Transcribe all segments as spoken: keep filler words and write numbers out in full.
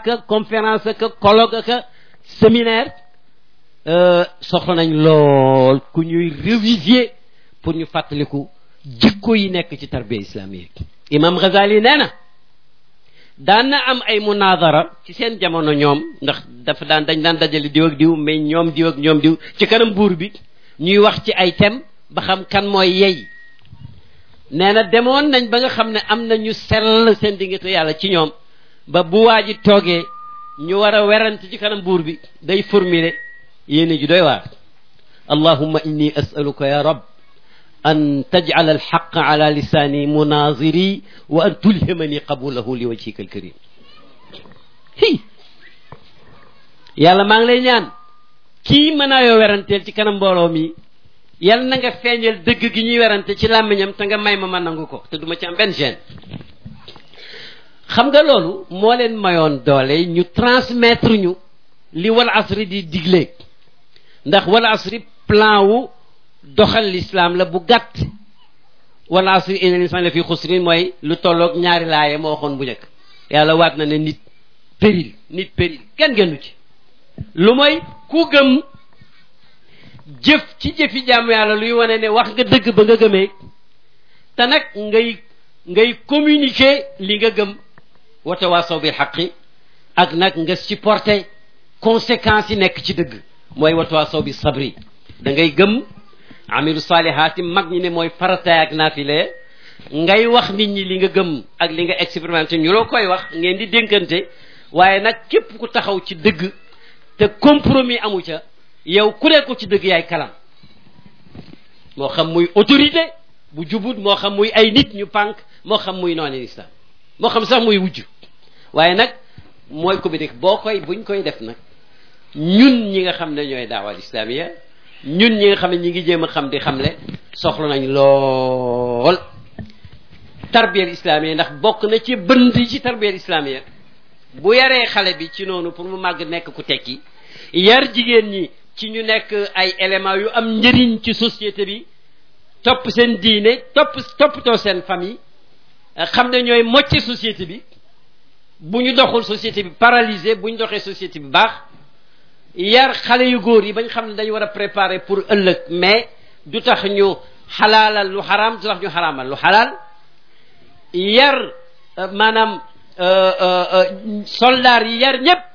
ka conférence ka colloque ka séminaire soxla nañ lool ku ñuy réviser pour ñu fàttaliku jikko yi nekk ci tarbiya islamique imam Ghazali nee na daan na am ay munadara ci seen jamono ñoom ndax dafa daan dañ daan dajale diw ak diw mais ñoom diw ak ñoom diw ci kanam buur bi ñuy wax ci ay thème ba xam kan mooy yey nee na demoon nañ ba nga xam ne am na ñu sell seen diggante yàlla ci ñoom ba bu waa ji toogee ñu war a werante ci kanam buur bi day formuler yéene ji doy waar allahumma inni as'aluka ya rab an taj'ala alxaqa ala lisaani munaziri wa an tulhimani qabulahu li wajhika alkarim hi yàlla maa ngi lay ñaan kii mën naa yoo weranteel ci kanam mbooloo mi yàlla na nga feeñal dëgg gi ñuy werante ci làmmiñam te nga may ma ma nangu ko te duma ci am benn gêne xam nga loolu moo leen mayoon doole ñu transmettre ñu li wal asri di digle ndax wal asri plan wu doxal l'islam la bu gàtt wal asri inna l'insana la fi xusrin mooy lu tolloog ñaari laaye moo waxoon bu njëkk yàlla waat na ne nit péril nit péril kenn gennu ci lu mooy ku gëm jëf ci jëfi jàmm yàlla luy wane ne wax nga dëgg ba nga gëmee te nag ngay ngay communiquer li nga gëm wa tawaasaw bil haqqi ak nag nga supporter conséquences yi nekk ci dëgg mooy wa tawaasaw bi sabri da ngay gëm amilu saalihaati mag ñi ne mooy farataay ak naafile ngay wax nit ñi li nga gëm ak li nga expérimenté ñu loo koy wax ngeen di dénkante waaye nag képp ku taxaw ci dëgg te compromis amu ca yow ku ne ko ci dëgg yaay kalam moo xam muy autorité bu jubut moo xam muy ay nit ñu pànk moo xam muy noonu islam moo xam sax muy wujj waaye nag mooy communique boo koy buñ koy def nag ñun ñi nga xam ne ñooy daawal islamiya ñun ñi nga xam ne ñi ngi jéem a xam di xamle soxla nañ lool tarbiyal islamiya ndax bokk na ci bënd ci tarbiyal islamiya bu yaree xale bi ci noonu pour mu màgg nekk ku tekki yar jigéen ñi ci ñu nekk ay éléments yu am njëriñ ci société bi topp seen diine topp toppatoo seen famille xam ne ñooy mocce société bi bu ñu doxul société bi paralysé bu ñu doxee société bi baax yar xale yu góor yi bañ xam ne dañu war a préparer pour ëllëg mais du tax ñu xalaalal lu xaraam du tax ñu xaraamal lu xalaal yar maanaam soldaar yi yar ñépp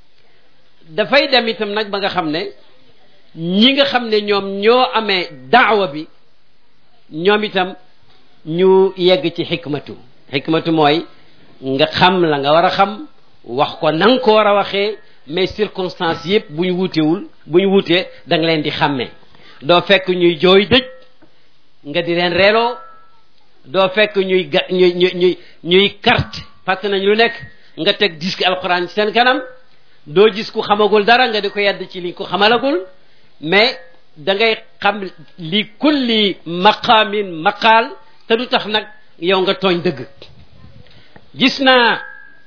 dafay dem itam nag ba nga xam ne ñi nga xam ne ñoom ñoo amee daawa bi ñoom itam ñu yegg ci xikmatu xikmatu mooy nga xam la nga war a xam wax ko na nga ko war a waxee mais circonstances yëpp bu ñu wuutewul bu ñu wuutee da nga leen di xàmmee doo fekk ñuy jooy dëj nga di leen reeloo doo fekk ñuy ga ñuy ñuy ñuy carte fàtte nañ lu nekk nga teg disque alquran ci seen kanam doo gis ku xamagul dara nga di ko yedd ci li ko xamalagul mais da ngay xam li kulli maqaamin maqaal te du tax nag yow nga tooñ dëgg gis naa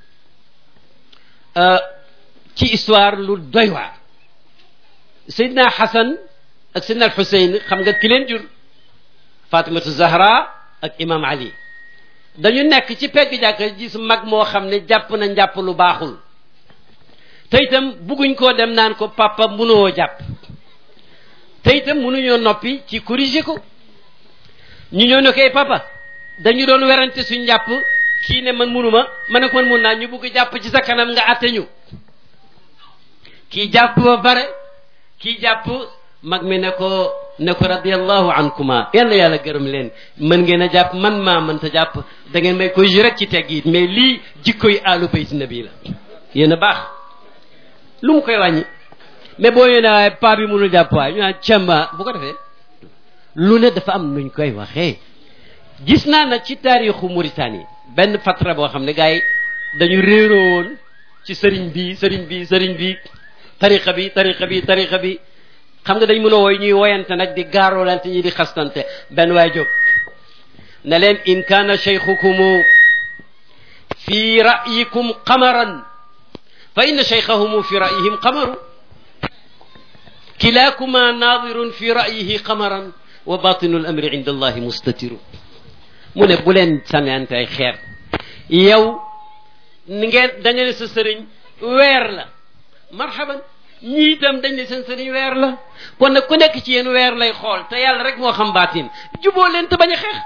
ci histoire lu doy waar Seydina Xasan ak Seydina al Xuseyn xam nga ki leen jur Fatimatu Zahra ak Imam Ali dañu nekk ci pegg jàkka gis mag moo xam ne jàpp na njàpp lu baaxul te itam bugguñ koo dem naan ko papa mënoo jàpp te itam mënuñoo noppi ci corriger ko ñu ñëw ne koy papa dañu doon werante suñ njàpp kii ne man mënuma ma ne ko man mun naa ñu bugg jàpp ci sa kanam nga àtte ñu kii jàpp ba bare kii jàpp mag mi ne ko ne ko radiyallahu ankuma yàlla yàlla gërëm leen mën ngeen a jàpp man maa mënta jàpp da ngeen may koy rek ci tegg it mais lii jikkoy alu bayt nabi la yéen a baax lu mu koy wàññi mais boo yéene waaye paa bi mënul jàpp waaye ñu naan càmba bu ko defee lu ne dafa am nuñ koy waxee gis naa nag ci taarixu Mauritanie benn fatra boo xam ne gars yi dañu réeroo woon ci sëriñ bi sëriñ bi sëriñ bi tariqa bi tariqa bi tariqa bi xam nga dañ mën a wooy ñuy woyante nag di gaaroolante ñi di xastante benn waay jóg ne leen in kaana cheikhukumu fi ra'yikum qamaran fa inna cheikhahumu fi ra'yihim qamaru kilakuma nadirun fi ra'yihi qamaran wa batinu al amri inda allahi mustatiru mu ne bu leen sànnante ay xeer yow ni ngeen da nga ne sa sëriñ weer la marhaban ñii itam dañ ne seen sëriñ weer la kon nag ku nekk ci yéen weer lay xool te yàlla rek moo xam baatin juboo leen te bañ a xeex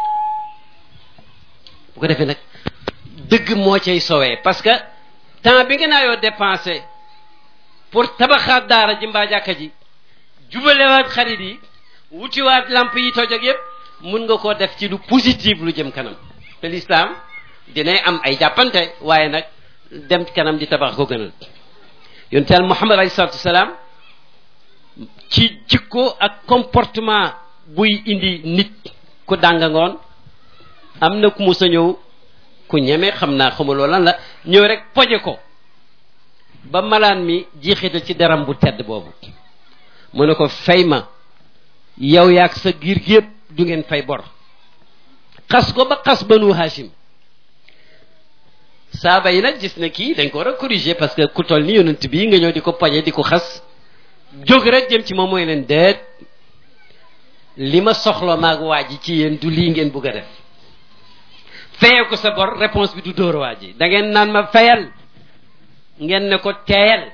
bu ko defee nag dëgg moo cay sowee parce que temps bi nga naayoo dépensé pour tabaxaat daara ji mbaa jàkka ji jubalewaat xarit yi wutiwaat lamp yi toj ak yépp mun nga koo def ci lu positif lu jëm kanam te l'islam dinay am ay jàppante waaye nag dem kanam di tabax ko gënal yonent Yàlla Muhammad alayhi salaatu wasalaam ci jikko ak comportement buy indi nit ku dàngangoon am na ku mu sa ñëw ku ñeme xam naa xamuloo lan la ñëw rek poje ko ba malaan mi jiixital ci deram bu tedd boobu mu ne ko fay ma yow yaag sa giir gi yëpp du ngeen fay bor xas ko ba xas banu Hashim saaba yi nag gis na kii dañ ko war a corriger parce que ku toll ni yonent bii nga ñëw di ko poñe di ko xas jóg rek jëm ci moom mooy leen déet li ma soxla maag waa ji ci yéen du lii ngeen bugg a def fayee ko sa bor réponse bi du dóor waa ji da ngeen naan ma fayal ngeen ne ko teeyal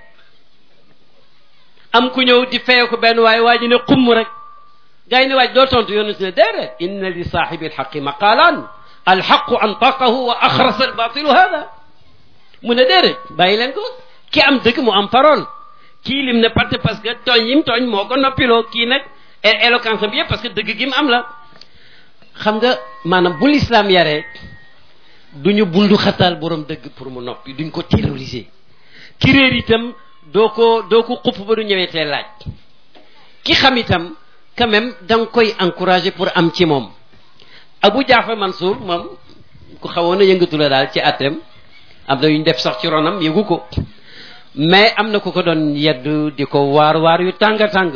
am ku ñëw di fayee ko benn waaye waa ji ne xumm rek gaa yi ne waaj doo tontu yonent ne déedéet inna li saaxibi alxaqi maqaalaan alxaqu antaqahu wa axrasa albatilu hada mu ne déedéet bàyyi leen ko ki am dëgg mu am parole kii lim ne parte parce que tooñ yim tooñ moo ko noppiloo kii nag éloquence bi yëpp parce que dëgg gi mu am la xam nga maanaam bu l'islam yaree duñu bundu xataal borom dëgg pour mu noppi duñ ko terroriser ki réer itam doo ko doo ko xupp ba du ñëwee tee laaj ki xam itam quand même da nga koy encourager pour am ci moom Abu Jaafar Mansour moom ku xawoon a yëngatu la daal ci àtteem am na yu ñu def sax ci ronam yëgu ko mais am na ku ko doon yeddu di ko waar waar yu tàng tàng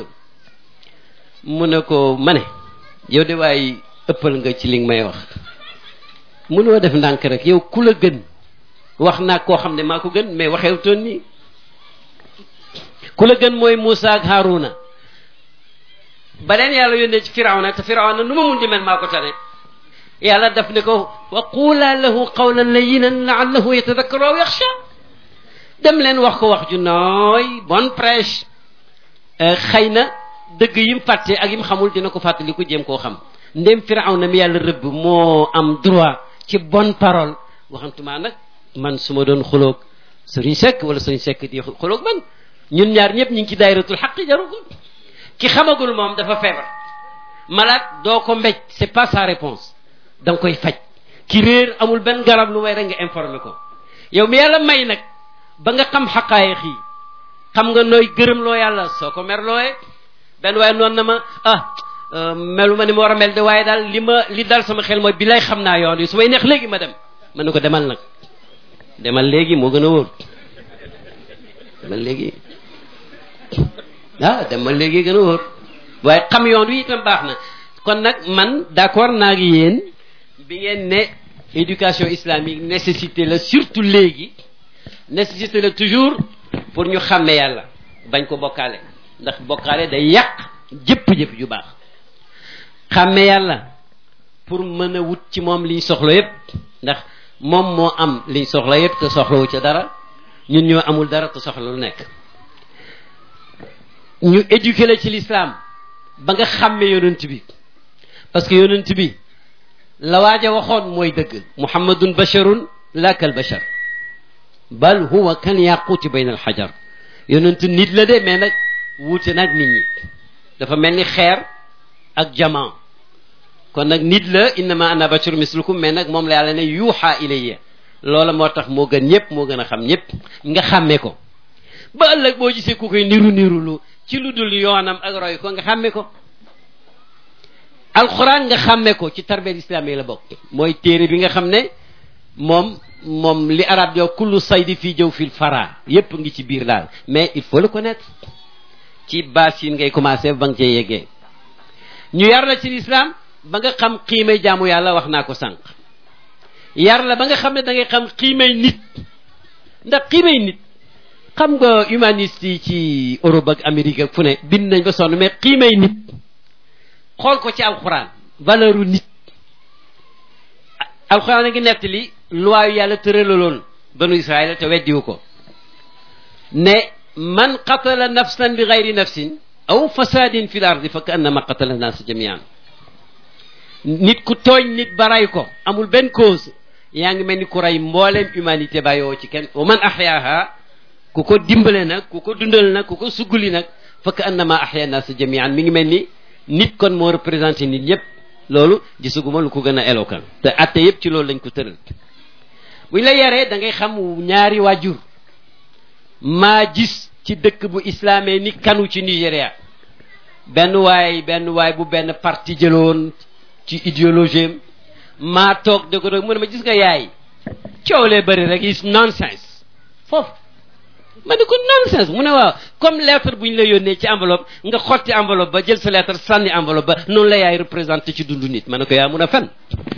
mu ne ko ma ne yow de waaye ëppal nga ci li nga may wax mënoo def ndànk rek yow ku la gën wax naa koo xam ne maa ko gën mais waxew toon nii ku la gën mooy Moussa ak Harouna ba leen yàlla yónnee ci Firawna te Firawna nu ma mun di mel maa ko tane yàlla daf ne ko wa quulaa lahu qawlan layyinan la'allahu yatadakkaru aw yaxsha dem leen wax ko wax ju nooy bonne prêche xëy na dëgg yim fàtte ak yim xamul dina ko fàttali ko jéem koo xam ndem Firawna mi yàlla rëbb moo am droit ci bonne parole waxantuma nag man su ma doon xuloog Sëriñ Sekk wala Sëriñ Sekk di xuloog man ñun ñaar ñëpp ñu ngi ci daayiratul xaq jaru ko ki xamagul moom dafa feebar malade doo ko mbéj c'est pas sa réponse da nga koy faj ki réer amul benn garab lu may rek nga informer ko yow mi yàlla may nag ba nga xam xaqaayiq yi xam nga nooy gërëm loo yàlla soo ko mer looyee benn waaye noonu na ma ah melu ma ni ma war a mel de waaye daal li ma li dal sama xel mooy bi lay xam naa yoon yi su may neex léegi ma dem ma ne ko demal nag demal léegi moo gën a wóor demal léegi ah demal léegi gën a wóor waaye xam yoon wi itam baax na kon nag man d'accord naa ngi yéen bi ngeen ne éducation islamique nécessité la surtout léegi nécessité la toujours pour ñu xàmme yàlla bañ ko bokkaale ndax bokkaale day yàq jëpp-jëpp ju baax xàmme yàlla pour mën a wut ci moom liñ soxla yépp ndax moom moo am liñ soxla yépp te soxlawu ca dara ñun ñoo amul dara te soxla lu nekk ñu éduquer la ci l'islam ba nga xàmme yonent bi parce que yonent bi la waaja waxoon mooy dëgg muhammadun basharun la kal bashar bal huwa kan yaquuti bayna al xajar yonent nit la de mais nag wuute nag nit ñi dafa mel ni xeer ak jamaa kon nag nit la innama ana basharun mislukum mais nag moom la yàlla ne yuuxa ilayya loola moo tax moo gën ñëpp moo gën a xam ñëpp nga xàmme ko ba ëllëg boo gisee ku koy niru nirulu ci lu dul yoonam ak roy ko nga xàmme ko alquran nga xàmme ko ci tarbiyat islam yi la bokk mooy téere bi nga xam ne moom moom li arab di wax kullu saydi fii jëw fil fara yépp ngi ci biir daal mais il faut le connaître ci base yi ngay commencer ba nga cee yeggee ñu yar la ci l'islam ba nga xam xiimay jaamu yàlla wax naa ko sànq yar la ba nga xam ne da ngay xam xiimay nit ndax xiimay nit xam nga humaniste yi ci Europe ak Amérique ak fu ne bind nañ ba sonn mais xiimay nit xool ko ci alxuraan valeur u nit alxuraan a ngi nettali loi yu yàlla tëralaloon banu Israël te weddiwu ko ne man qatala nafsan bi gayri nafsin aw fasadin fi l ardi fa ka annama qatala naas jamian nit ku tooñ nit ba ray ko amul benn cause yaa ngi mel ni ku rey mbooleem humanité bàyyoo ci kenn wa man ahyaaha ku ko dimbale nag ku ko dundal nag ku ko sugguli nag fa ka annama ahya naas jamian mi ngi mel ni nit kon moo représenté nit ñëpp loolu gisaguma lu ko gën a éloquent te atte yëpp ci loolu lañ ko tëral buñ la yaree da ngay xam ñaari waajur maa gis ci dëkk bu islamé ni kanu ci Nigéria benn waay benn waay bu benn parti jëloon ci idéologie maa toog de ko doog mu ne ma gis nga yaay coow lee bëri rek is nonsense foofu ma ne ko nonsense mu ne waaw comme lettre bu ñu la yónnee ci enveloppe nga xotti enveloppe ba jël sa lettre sànni enveloppe ba noonu la yaay représenté ci dundu nit ma ne ko yaa mun a fen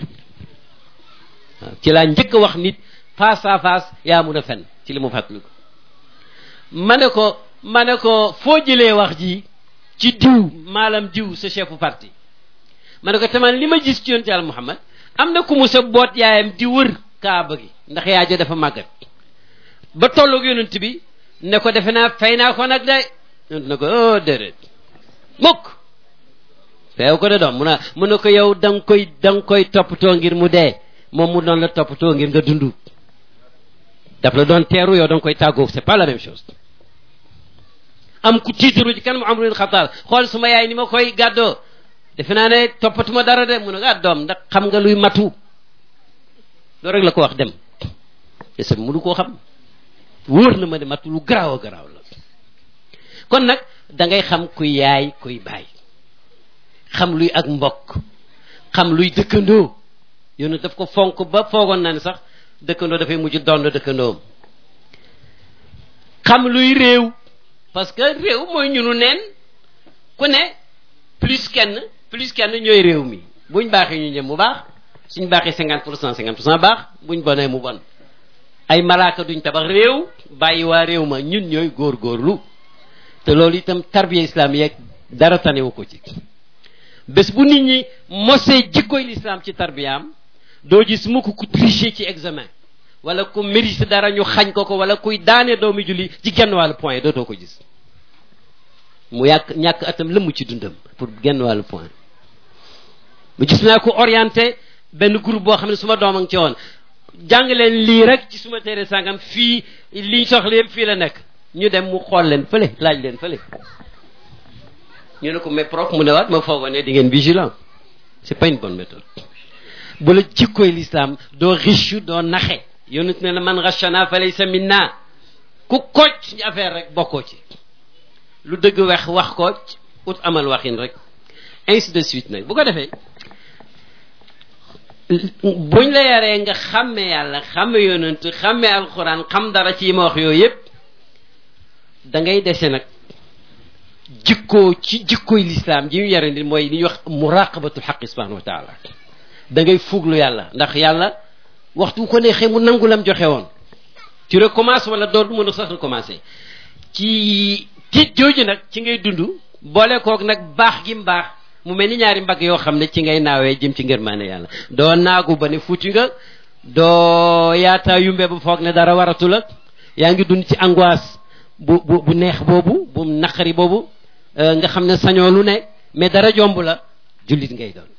waaw ci laa njëkk a wax nit face à face yaa mun a fen ci li mu fàttali ko ma ne ko ma ne ko foo jëlee wax ji ci diw maalam diw sa chefu parti ma ne ko taman li ma gis ci yonent Yàlla Muhammad am na ku mu sa boot yaayam di wër kaaba gi ndax yaay ja dafa màggat ba tolloog yonent bi ne ko defe naa fay naa ko nag de yonent ne ko oh déedéet mukk feew ko de doom mun a mun na ko yow da nga koy da nga koy toppatoo ngir mu dee moom mu doon la toppatoo ngir nga dund daf la doon teeru yow da nga koy tàggoo c'est pas la même chose am ku tiitaru ci kanam Umar ibn Xattaab xool suma yaay ni ma koy gàddoo defe naa ne toppatuma dara de mun a ah doom ndax xam nga luy matu loolu rek la ko wax dem te sa mënu koo xam wóor na ma ne matu lu garaaw a garaaw la kon nag da ngay xam kuy yaay kuy baay xam luy ak mbokk xam luy dëkkandoo yoonu daf ko fonk ba foogoon naa ne sax dëkkandoo dafay mujj doon dëkkandoom xam luy réew parce que réew mooy ñunu neen ku ne plus kenn plus kenn ñooy réew mi buñ baaxee ñu ñëm mu baax suñ baaxee cinquante pour cent cinquante pour cent baax buñ bonee mu bon ay malaaka duñ tabax réew bàyyi waa réew ma ñun ñooy góorgóorlu te loolu itam tarbiya islam yeeg dara tanewu ko ci bés bu nit ñi mosee jikkoy l'islam ci tarbiyaam doo gis mukk ku tricher ci examen wala ku mérite dara ñu xañ ko ko wala kuy daane doomi julli ci genn wàllu point dootoo ko gis mu yàq ñàkk atam lëmm ci dundam pour genn wàllu point mu gis naa ko orienté benn groupe boo xam ne suma doom a ngi ci woon jàng leen lii rek ci suma téere sàngam fii liñ soxla yëpp fii la nekk ñu dem mu xool leen fële laaj leen fële ñu ne ko mais prof mu ne waat ma foogoon ne di ngeen vigilant c'est pas une bonne méthode bu la jikkoy l'islam doo riche doo naxe yonent ne la man rachana fa laysa minna ku kocc ci affaire rek bokkoo ci lu dëgg wex wax ko ut amal waxin rek ainsi de suite nag bu ko defee buñ la yaree nga xàmme yàlla xàmme yonent xàmme alxuraan xam dara ci yi ma wax yooyu yëpp da ngay dese nag jikkoo ci jikkooy l'islam ji ñu yare ni mooy li ñuy wax muraqabatul xaq subhanahu wa taala da ngay fuglu yàlla ndax yàlla waxtu ko neexee mu nangu lam joxe woon tu recommences wala doo mën a sax recommencer ci tiit jooju nag ci ngay dund boole koog nag baax gi mbaax mu mel ni ñaari mbagg yoo xam ne ci ngay naawee jëm ci ngërmaane yàlla doo naagu ba ne fuuti nga doo yaataa yumbe ba foog ne dara waratu la yaa ngi dund ci angoisse bu bu bu neex boobu bu naqari boobu nga xam ne sañoo lu ne mais dara jomb la jullit ngay doon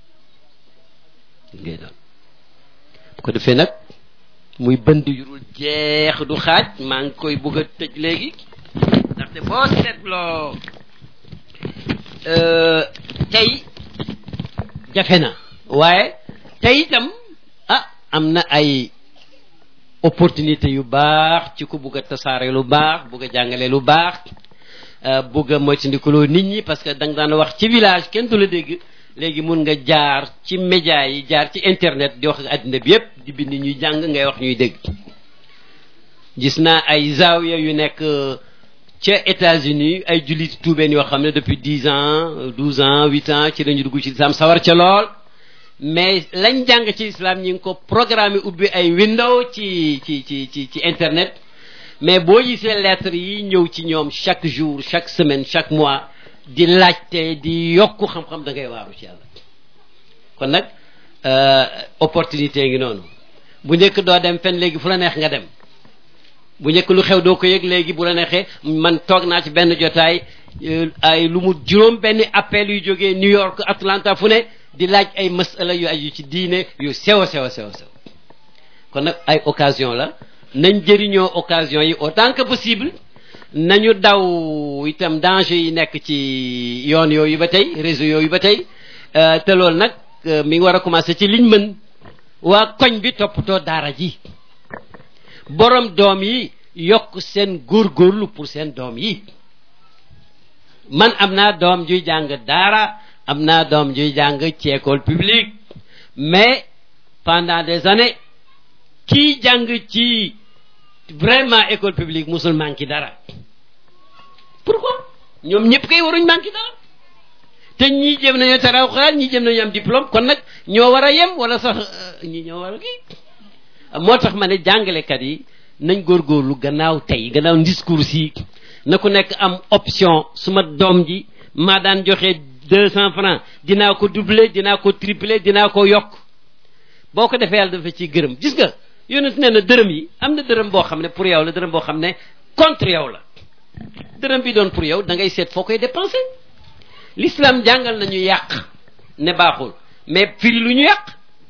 ngay doon bu ko defee nag muy bënd yurul jeex du xaaj maa ngi koy bëgg a tëj léegi ndaxte boo seetloo tey jafe na waaye tey itam ah am na ay opportunité yu baax ci ku bugg a tasaare lu baax bugg a jàngale lu baax bugg a moytandikuloo nit ñi parce que da nga daan wax ci village kenn du la dégg léegi mun nga jaar ci média yi jaar ci internet di wax ak àddina bi yépp di bind ñuy jàng ngay wax ñuy dégg gis naa ay zawiya yu nekk ca États-Unis ay jullit tuubeen yoo xam ne depuis dix ans douze ans huit ans ci lañu dugg ci islam sawar ca lool mais lañ jàng ci islam ñi ngi ko programme ubbi ay window ci ci ci ci ci internet mais boo gisee lettres yi ñëw ci ñoom chaque jour chaque semaine chaque mois di laajte di yokku xam-xam da ngay waaru ci yàlla kon nag opportunité ngi noonu bu njëkk doo dem fenn léegi fu la neex nga dem bu njëkk lu xew doo ko yëg léegi bu la neexee man toog naa ci benn jotaay ay lu mu juróom benn appel yu jógee New York Atlanta fu ne di laaj ay masala yu aju ci diine yu sew sew sew sew kon nag ay occasion la nañ jëriñoo occasion yi autant que possible nañu daw itam danger yi nekk ci yoon yooyu ba tey réseau yooyu ba tey te loolu nag mi ngi war a commencer ci liñ mën waa koñ bi toppatoo daara ji borom doom yi yokk seen góorgóorlu pour seen doom yi man am naa doom juy jàng daara am naa doom juy jàng ci école publique mais pendant des années kii jàng ci vraiment école publique musul manqué dara pourquoi ñoom ñëpp kay waruñ manqué dara te ñii jëm nañoo taraw xalaat ñii jëm nañu am diplôme kon nag ñoo war a yem wala sax ñii ñoo war a kii moo tax ma ne jàngalekat yi nañ góorgóorlu gannaaw tey gannaaw discours yi na ku nekk am option suma doom ji maa daan joxe deux cent francs dinaa ko doubler dinaa ko tripler dinaa ko yokk boo ko defee yàlla dafa ciy gërëm gis nga yonent nee na dërëm yi am na dërëm boo xam ne pour yow la dërëm boo xam ne contre yow la dërëm bi doon pour yow da ngay seet foo koy dépenser l'islam jàngal nañu yàq ne baaxul mais firi lu ñu yàq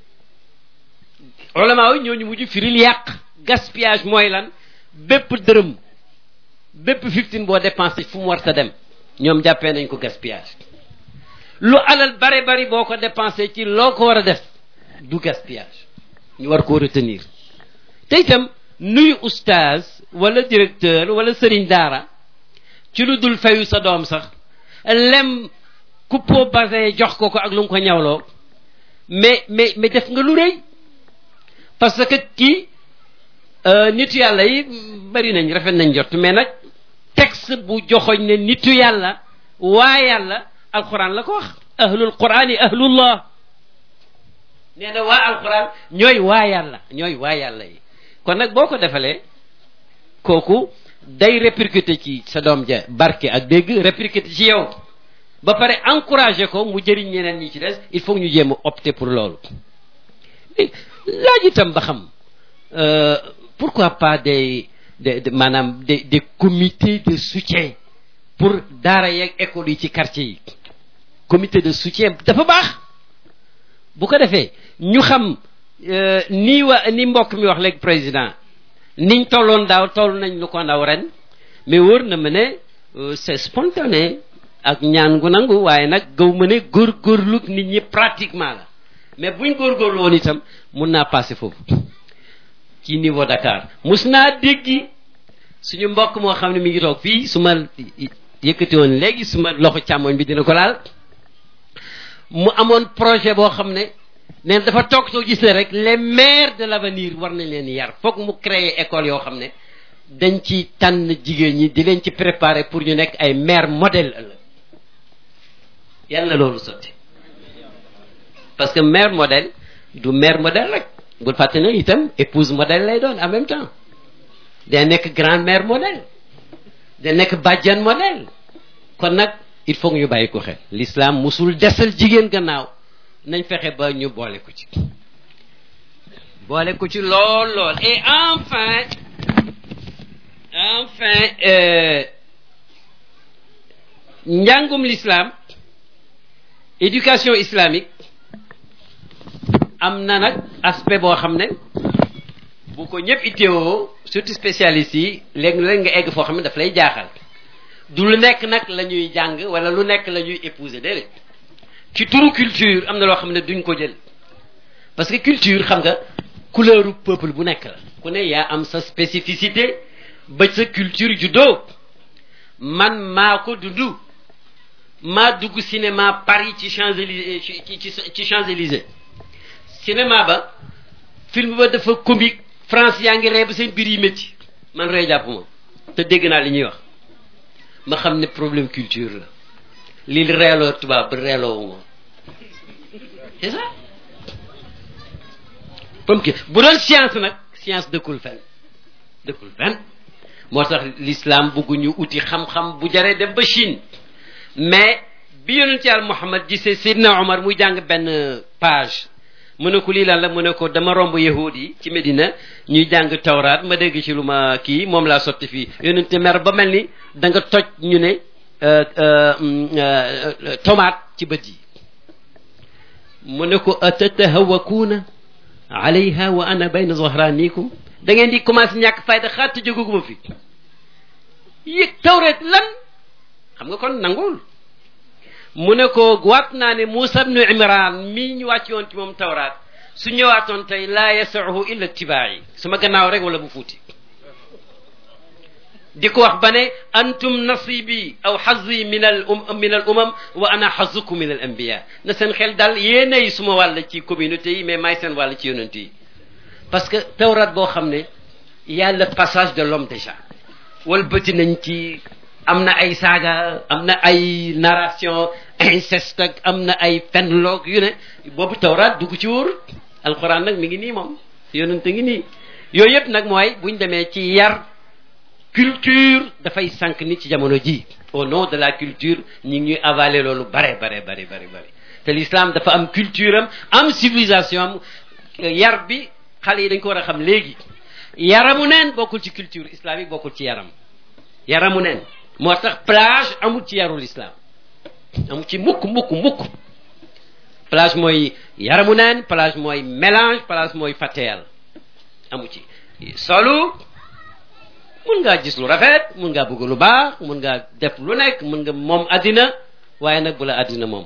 ulama yi ñoo ñu mujj firil yàq gaspillage mooy lan bépp dërëm bépp fifteen boo dépensé fu mu war sa dem ñoom jàppee nañ ko gaspillage lu alal bare bari boo ko dépensé ci loo ko war a def du gaspillage ñu war koo retenir te itam nuyu oustaz wala directeur wala sëriñ daara ci lu dul fayu sa doom sax lem coupeau basin jox ko ko ak lu nga ko ñawloo mais mais mais def nga lu rëy parce que kii nitu yàlla yi bari nañ rafet nañ jot mais nag texte bu joxoñ ne nitu yàlla waa yàlla alquran la ko wax ahlul qurani ahlullah nee na waa alquran ñooy waa yàlla ñooy waa yàlla yi kon nag boo ko defalee kooku day répercuter ci sa doom ja barke ak dégg répercuter ci yow ba pare encourager ko mu jëriñ ñeneen ñi ci des il faut ñu jéem a opter pour loolu laaj itam ba xam pourquoi pas des des maanaam des des comités de soutien pour daara yeeg école yi ci quartier yi comité de soutien dafa baax bu ko defee ñu xam nii wa ni mbokk mi wax léegi président niñ tolloon daaw toll nañ lu ko ndaw ren mais wóor na ma ne c'est spontané ak ñaan gu nangu waaye nag gaw ma ne góorgóorlu nit ñi pratiquement la mais buñ góorgóorlu woon itam mun naa passer foofu ci niveau Dakar mus naa déggi suñu mbokk moo xam ne mi ngi toog fii su ma yëkkati woon léegi su ma loxo càmmoñ bi dina ko laal mu amoon projet boo xam ne neen dafa toog soo gis ne rek les maires de l'avenir war nañ leen yar foog mu créer école yoo xam ne dañ ci tànn jigéen ñi di leen ci préparer pour ñu nekk ay maire modèle ëllëg yàlla loolu sotti parce que maire modèle du maire modèle rek bul fàtte ne itam épouse modèle lay doon en même temps day nekk grand mère modèle day nekk bàjjan modèle kon nag il faut ñu bàyyi ko xel l'islam musul desal jigéen gannaaw nañ fexe ba ñu boole ko ci boole ko ci lool lool et enfin enfin euh, njàngum l'islam éducation islamique am na nag aspect boo xam ne bu ko ñëpp itteewoo surtout spécialistes yi léegi-léeg nga egg foo xam ne daf lay jaaxal du lu nekk nag la ñuy jàng wala lu nekk la ñuy épouser déedéet ci turu culture am na loo xam ne duñ ko jël parce que culture xam nga couleuru peuple bu nekk la ku ne yaa am sa spécificité ba sa culture juddoo man maa ko dundu maa dugg cinéma Paris ci Champs-Élysées ci ci ci Champs-Élysées cinéma ba film ba dafa comique France yaa ngi ree ba seen biir yi métti man ree jàpp moom te dégg naa li ñuy wax ma xam ne problème culture la lii reeloo tubaab ba reeloowu moom c'est ça comme que bu doon science nag science dëkkul fen dëkkul fen moo tax l'islam bëgguñu uti xam-xam bu jaree dem ba Chine mais bi yonent Yàlla Muhammad gisee Seydina Omar muy jàng benn page mu ne ko lii lan la mu ne ko dama romb yahud yi ci Medina ñuy jàng tawraat ma dégg ci lu ma kii moom laa sotti fii yonente mer ba mel ni da nga toj ñu ne tomate ci bët yi mu ne ko atatahawakuuna alayha wa ana bayna zahranikum da ngeen di commencé ñàkk fayda xaat jógaguma fi yëg tawreet lan xam nga kon nangul mu ne ko waat naa ne Muusa ibnu Imran mii ñu wàcc yoon ci moom tawraat su ñëwaatoon tey laa yasahu illa tibaayi su ma gannaaw rek wala bu fuuti di ko wax ba ne antum nasibi aw xazi min al um min al umam wa ana xazukum min al anbiya na seen xel daal yéenay suma wàll ci communauté yi mais maay seen wàll ci yonent yi parce que tawraat boo xam ne y a le passage de l'homme déjà wal bëti nañ ci am na ay saaga am na ay narration inceste ak am na ay fenloog yu ne boobu tawraat dugg ci wóor alquran nag mi ngi nii moom yonent ngi nii yooyu yëpp nag mooy buñ demee ci yar culture dafay sànq nit ci jamono ji au nom de la culture ñi ngi ñuy avaler loolu bare bare bare bare bare te l'islam dafa am culture am am civilisation am yar bi xale yi dañ ko war a xam léegi yaramu neen bokkul ci culture islamique bokkul ci yaram yaramu neen moo tax plage amul ci yarul islam amul ci mukk mukk mukk plage mooy yaramu neen plage mooy mélange plage mooy fàtteyal amu ci solu mun ngaa gis lu rafet mun ngaa bëgg lu baax mun ngaa def lu nekk mun nga moom àddina waaye nag bu la àddina moom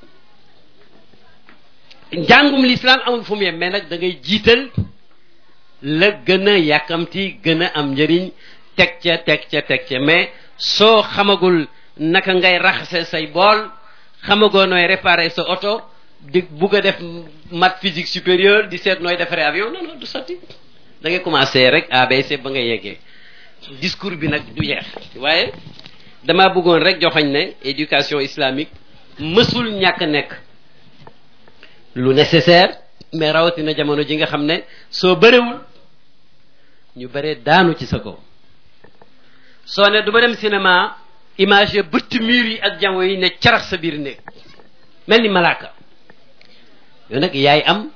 njàngum l'islam amul fu mu yem mais nag da ngay jiital la gën a yàkkamti gën a am njëriñ teg ca teg ca teg ca mais soo xamagul naka ngay raxase say bool xamagoo nooy réparer sa oto di bugg a def maths physique supérieure di seet nooy defaree avion non non du sotti da ngay commencer rek A B C ba nga yeggee discours bi nag du yeex waaye damaa bëggoon rek joxoñ ne éducation islamique mësul ñàkk nekk lu nécessaire mais rawatina jamono ji nga xam ne soo bërewul ñu bëree daanu ci sa kaw soo ne du ma dem cinéma image bëtt mur yi ak jango yi ne carax sa biir néeg mel ni malaaka yow nag yaay am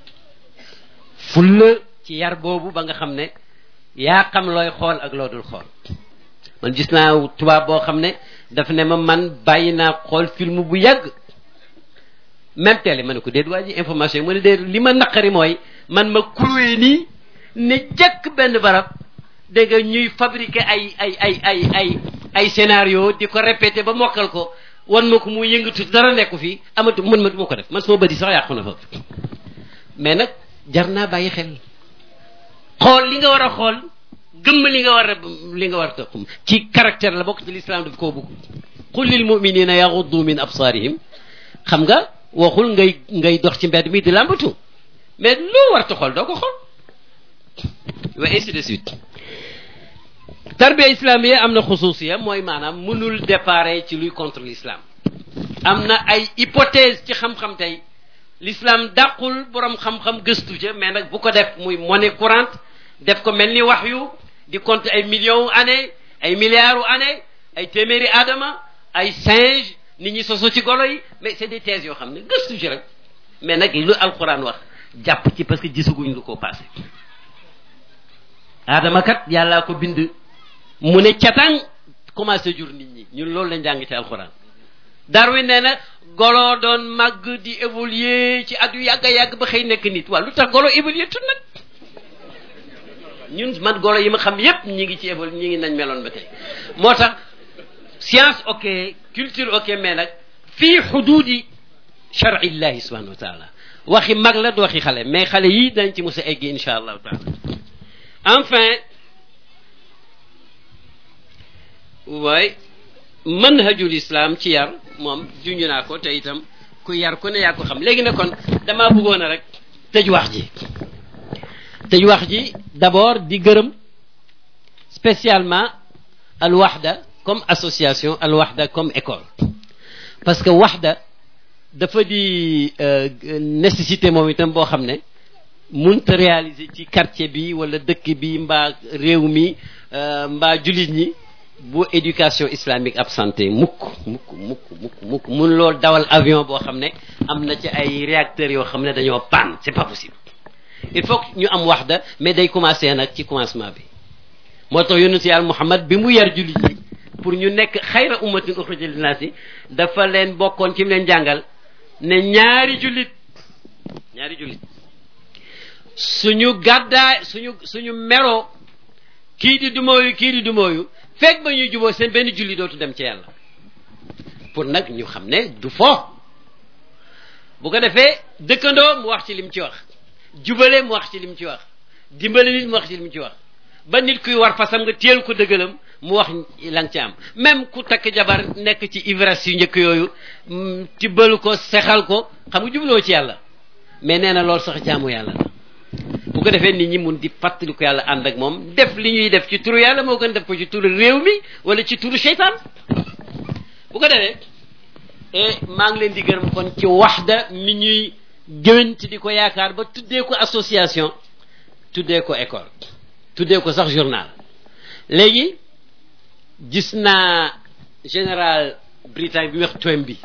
fulla ci yar boobu ba nga xam ne yaa xam looy xool ak loo dul xool man gis naa tubaab boo xam ne daf ne ma man bàyyi naa xool film bu yàgg même télé ma ne ko déet waa ji information yi mu ne déet li ma naqari mooy man ma kuwee nii ne jëkk benn barab dégg nga ñuy fabriquer ay ay ay ay ay ay scénario di ko répéter ba mokkal ko wan ma ko mu yëngatu dara nekku fii amatu mën ma moo ko def man sama bëri sax yàqu na fa mais nag jar naa bàyyi xel xool li nga war a xool gëmm li nga war a li nga war a topp ci caractère la bokk ci l'islam daf koo bëgg qul lil mu'minina yaghuddu min absarihim xam nga waxul ngay ngay dox ci mbedd mi di làmbatu mais loo war a xool doo ko xool wa ainsi de suite tarbiya islamiyya am na xusuusiya mooy maanaam mënul déparé ci luy contre l'islam am na ay hypothèse ci xam-xam tey l'islam dàqul borom xam-xam gëstu ca mais nag bu ko def muy monnaie courante def ko mel ni wax yu di compter ay millions année ay milliards année ay téeméeri aadama ay singe nit ñi soso ci golo yi mais c'est des thèses yoo xam ne gëstu ci rek mais nag lu alquran wax jàpp ci parce que gisaguñ lu ko passé aadama kat yàllaa ko bind mu ne catang commencé jur nit ñi ñun loolu lañ jàng ci alquran Darwin nee na golo doon màgg di évoluer ci at yu yàgg a yàgg ba xëy nekk nit waaw lu tax golo évoluer tut nag ñun man golo yi ma xam yépp ñi ngi ci évolu ñi ngi nañ meloon ba tey moo tax science ok culture ok mais nag fii xuduudi shar'illahi subhanahu wa taala waxi mag la du waxi xale mais xale yi dañ ci mos a egg insha allahu taala enfin waaye manhajul islam ci yar moom junj naa ko te itam ku yar ku ne yaa ko xam léegi ne kon damaa bëggoon a rek tëj wax ji tëj wax ji d'abord di gërëm spécialement al wahda comme association al wahda comme école parce que wahda dafa di nécessité moom itam boo xam ne mënut a réaliser ci quartier bi wala dëkk bi mbaa réew mi mbaa jullit ñi bu éducation islamique absenté mukk mukk mukk mukk mukk mun loolu dawal avion boo xam ne am na ci ay réacteurs yoo xam ne dañoo panne c'est pas possible. il faut que ñu am waxda mais day commencer nag ci commencement bi moo tax yonent yàlla Muhammad bi mu yar jullit yi pour ñu nekk xayra ummatin uxrijat linnaasi dafa leen bokkoon ci mu leen jàngal ne ñaari jullit ñaari jullit suñu gàddaay suñu suñu meroo kii di dumóoyu kii di dumóoyu fekk ba ñuy juboo seen benn julli dootu dem ci yàlla pour nag ñu xam ne du fo bu ko defee dëkkandoo mu wax ci lim ci wax jubale mu wax ci lim ci wax dimbale nit mu wax ci lim ci wax ba nit kuy war fasam nga téel ko dëggalam mu wax la nga ci am même ku takk jabar nekk ci ivresse yu njëkk yooyu tibbalu ko sexal ko xam nga jubloo ci yàlla mais nee na loolu sax jaamu yàlla la bu ko defee nit ñi mun di fàttali ko yàlla ànd ak moom def li ñuy def ci turu yàlla moo gën def ko ci turu réew mi wala ci turu seytaan bu ko defee et maa ngi leen di gërëm kon ci waxda mi ñuy gëwënti di ko yaakaar ba tuddee ko association tuddee ko école tuddee ko sax journal léegi gis naa général britannique bi wax Toynbee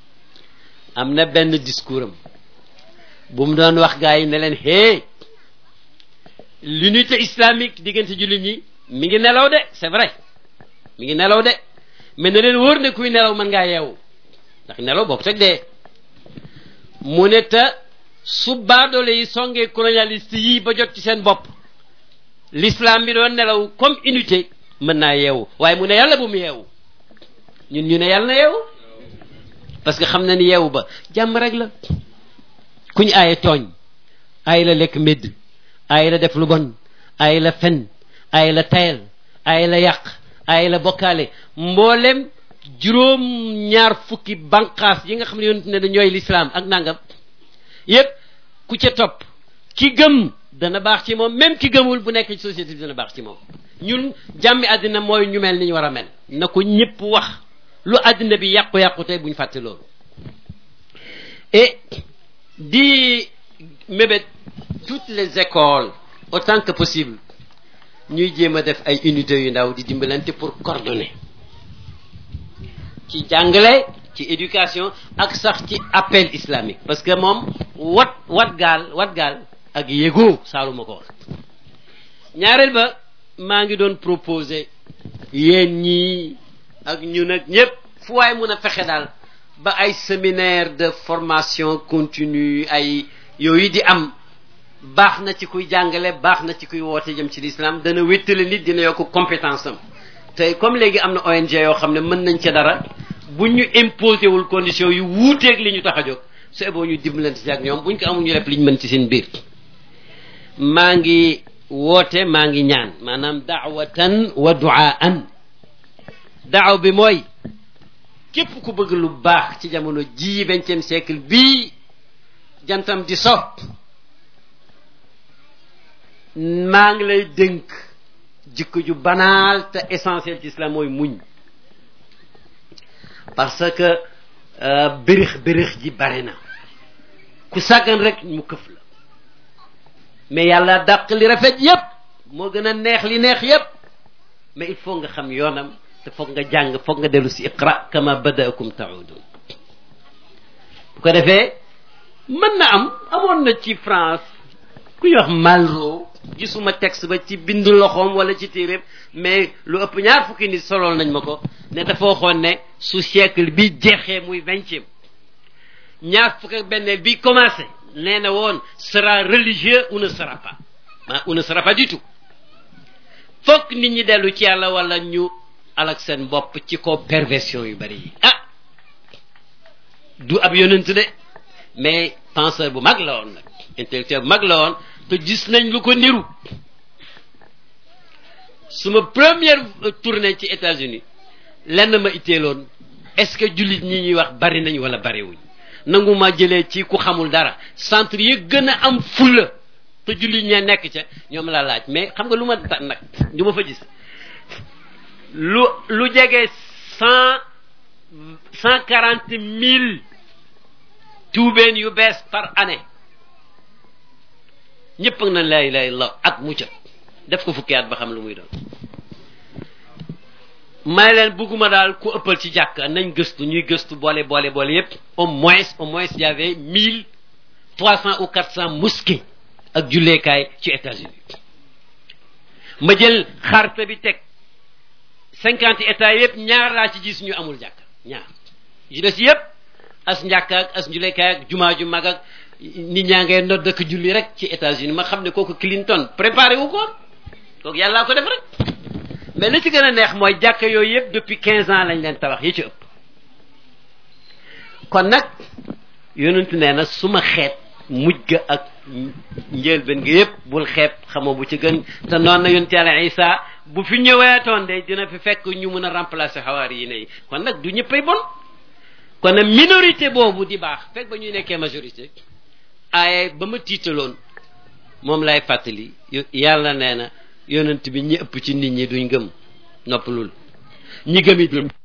am na benn discours am bu mu doon wax gars yi ne leen hey l'unité islamique diggante jullit ñi mi ngi nelaw de c'est vrai mi ngi nelaw de mais na leen wóor ne kuy nelaw mën ngaa yeewu ndax nelaw bokk teg dee mu ne te su baadoole yi songee colonialiste yii ba jot ci seen bopp l'islam bi doon nelaw comme unité mën naa yeewu waaye mu ne yàlla bu mu yeewu ñun ñu ne yàlla na yeewu parce que xam na ni yeewu ba jàmm rek la ku ñu aaye tooñ aaye la lekk médd aaye la def lu bon aaye la fen aaye la tayal aaye la yàq aaye la bokkaale mboolem juróom ñaar fukki banqaas yi nga xam ne yonent ne da ñooy l'islam ak nangam yépp ku ca topp ki gëm dana baax ci moom même ki gëmul bu nekk ci société bi dana baax ci moom ñun jàmmi àddina mooy ñu mel ni ñu war a mel na ko ñëpp wax lu àddina bi yàqu-yàqu tey bu ñu fàtte loolu et di mébét toutes les écoles autant que possible ñuy jéem a def ay unités yu ndaw di dimbalante pour coordonner ci jàngale ci éducation ak sax ci appel islamique parce que moom wat wat gaal wat gaal ak yéegoo saaluma ko wax ñaareel ba maa ngi doon proposer yéen ñii ak ñun ak ñëpp fu waay mun a fexe daal ba ay séminaire de formation continue ay yooyu di am baax na ci kuy jàngale baax na ci kuy woote jëm ci l'islam dana wéttale nit dina yokk compétence am te comme léegi am na O N G yoo xam ne mën nañ ca dara bu ñu imposé wul condition yu wuuteeg li ñu tax a jóg c'est bon ñu dimbalante ci ak ñoom buñ ko amul ñu def li ñu mën ci seen biir maa ngi woote maa ngi ñaan maanaam daawatan wa duaan daaw bi mooy képp ku bëgg lu baax ci jamono ji vingtième siècle bii jantam di so maa ngi lay dénk jikko ju banal te essentiel ci islam mooy muñ parce que bérix bérix ji bare na ku sàggan rek mu këf la mais yàlla dàq li rafet yépp moo gën a neex li neex yépp mais il faut nga xam yoonam te foog nga jàng foog nga dellu si iqra kama badaakum taudun bu ko defee mën na am amoon na ci France ku ñuy wax Malraux gisuma texte ba ci bindu loxoom wala ci téeréem mais lu ëpp ñaar fukki nit solool nañ ma ko ne dafa waxoon ne su siècle bi jeexee muy vingtième ñaar fukk ak benn bi commencé nee na woon sera religieux ou ne sera pas ah ou ne sera pas du tout fokk nit ñi dellu ci yàlla wala ñu alak seen bopp ci ko perversion yu bari yi ah du ab yonent de mais penseur bu mag la woon nag intellectuel bu mag la woon te gis nañ lu ko niru suma première tournée ci États-Unis lenn ma itteeloon est-ce que jullit ñi ñuy wax bari nañ wala bariwuñ nangu ma jëlee ci ku xamul dara centre yi gën a am fulla te jullit ñee nekk ca ñoom la laaj mais xam nga lu ma ta nag lu ma fa gis lu lu jege cent cent quarante mille tuubeen yu bees par année ñëpp ak na laa ilaaha illallaah ak mucca def ko fukki at ba xam lu muy doon may leen bugguma daal ku ëppal ci jàkk nañ gëstu ñuy gëstu boole boole boole yépp au moins au moins y avait mille trois cents ou quatre cents mosquées ak julleekaay ci États-Unis ma jël xarta bi teg cinquante états yépp ñaar laa ci gis ñu amul jàkk ñaar yi des yépp as njàkk ak as julleekaay ak jumaa ju mag ak nit ñaa ngay nodd ak julli rek ci États-Unis ma xam ne kooku Clinton préparé wu ko kooku yàllaa ko def rek mais li ci gën a neex mooy jàkk yooyu yëpp depuis quinze ans lañ leen tabax yi ci ëpp kon nag yonent nee na su ma xeet mujj ga ak njëlbeen gi yëpp bul xeeb xamoo bu ci gën te noonu na yonent yàlla Isa bu fi ñëweetoon de dina fi fekk ñu mën a remplacer xawaari yi ne kon nag du ñëppay bon kon nag minorité boobu di baax fekk ba ñuy nekkee majorité ay ba ma tiitaloon moom lay fàttali yàlla nee na yonent bi ñi ëpp ci nit ñi duñ gëm noppalul ñi gëm it